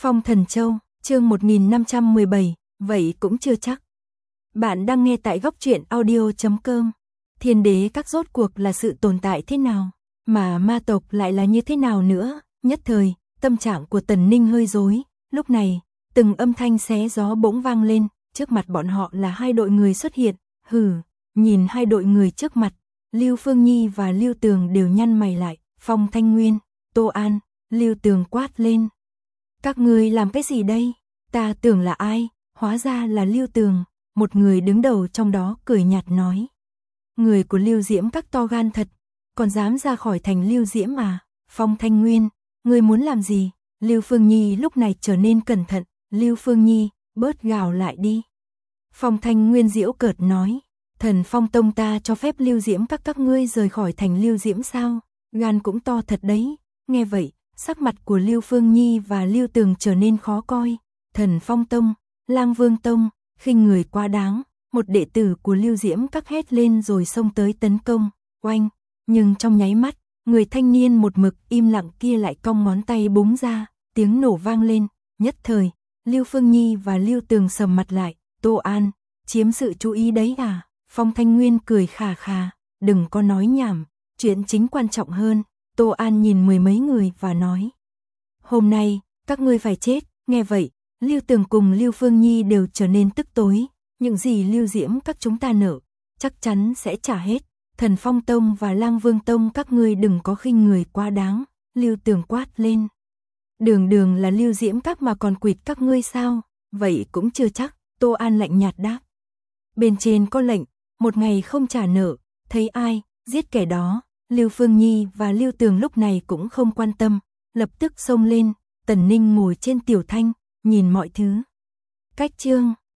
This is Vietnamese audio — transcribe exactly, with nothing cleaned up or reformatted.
Phong Thần Châu, chương một nghìn năm trăm mười bảy, vậy cũng chưa chắc. Bạn đang nghe tại góc truyện audio chấm com. Thiên đế các rốt cuộc là sự tồn tại thế nào, mà ma tộc lại là như thế nào nữa? Nhất thời, tâm trạng của Tần Ninh hơi rối. Lúc này, từng âm thanh xé gió bỗng vang lên, trước mặt bọn họ là hai đội người xuất hiện. Hừ, nhìn hai đội người trước mặt, Lưu Phương Nhi và Lưu Tường đều nhăn mày lại. Phong Thanh Nguyên, Tô An, Lưu Tường quát lên. Các ngươi làm cái gì đây? Ta tưởng là ai, hóa ra là Lưu Tường. Một người đứng đầu trong đó cười nhạt nói. Người của Lưu Diễm các to gan thật, còn dám ra khỏi thành Lưu Diễm à? Phong Thanh Nguyên, ngươi muốn làm gì? Lưu Phương Nhi lúc này trở nên cẩn thận. Lưu Phương Nhi, bớt gào lại đi. Phong Thanh Nguyên giễu cợt nói. Thần Phong Tông ta cho phép Lưu Diễm các các ngươi rời khỏi thành Lưu Diễm sao? Gan cũng to thật đấy. Nghe vậy, sắc mặt của Lưu Phương Nhi và Lưu Tường trở nên khó coi. Thần Phong Tông, Lang Vương Tông, khinh người quá đáng. Một đệ tử của Lưu Diễm các hét lên rồi xông tới tấn công. Oanh, nhưng trong nháy mắt, người thanh niên một mực im lặng kia lại cong ngón tay búng ra, tiếng nổ vang lên. Nhất thời, Lưu Phương Nhi và Lưu Tường sầm mặt lại. Tô An, chiếm sự chú ý đấy à? Phong Thanh Nguyên cười khà khà, đừng có nói nhảm, chuyện chính quan trọng hơn. Tô An nhìn mười mấy người và nói. Hôm nay, các ngươi phải chết. Nghe vậy, Lưu Tường cùng Lưu Phương Nhi đều trở nên tức tối. Những gì Lưu Diễm các chúng ta nợ, chắc chắn sẽ trả hết. Thần Phong Tông và Lang Vương Tông các ngươi đừng có khinh người quá đáng. Lưu Tường quát lên. Đường đường là Lưu Diễm các mà còn quỵt các ngươi sao? Vậy cũng chưa chắc. Tô An lạnh nhạt đáp. Bên trên có lệnh, một ngày không trả nợ, thấy ai, giết kẻ đó. Lưu Phương Nhi và Lưu Tường lúc này cũng không quan tâm, lập tức xông lên. Tần Ninh ngồi trên tiểu thanh, nhìn mọi thứ. Cách chương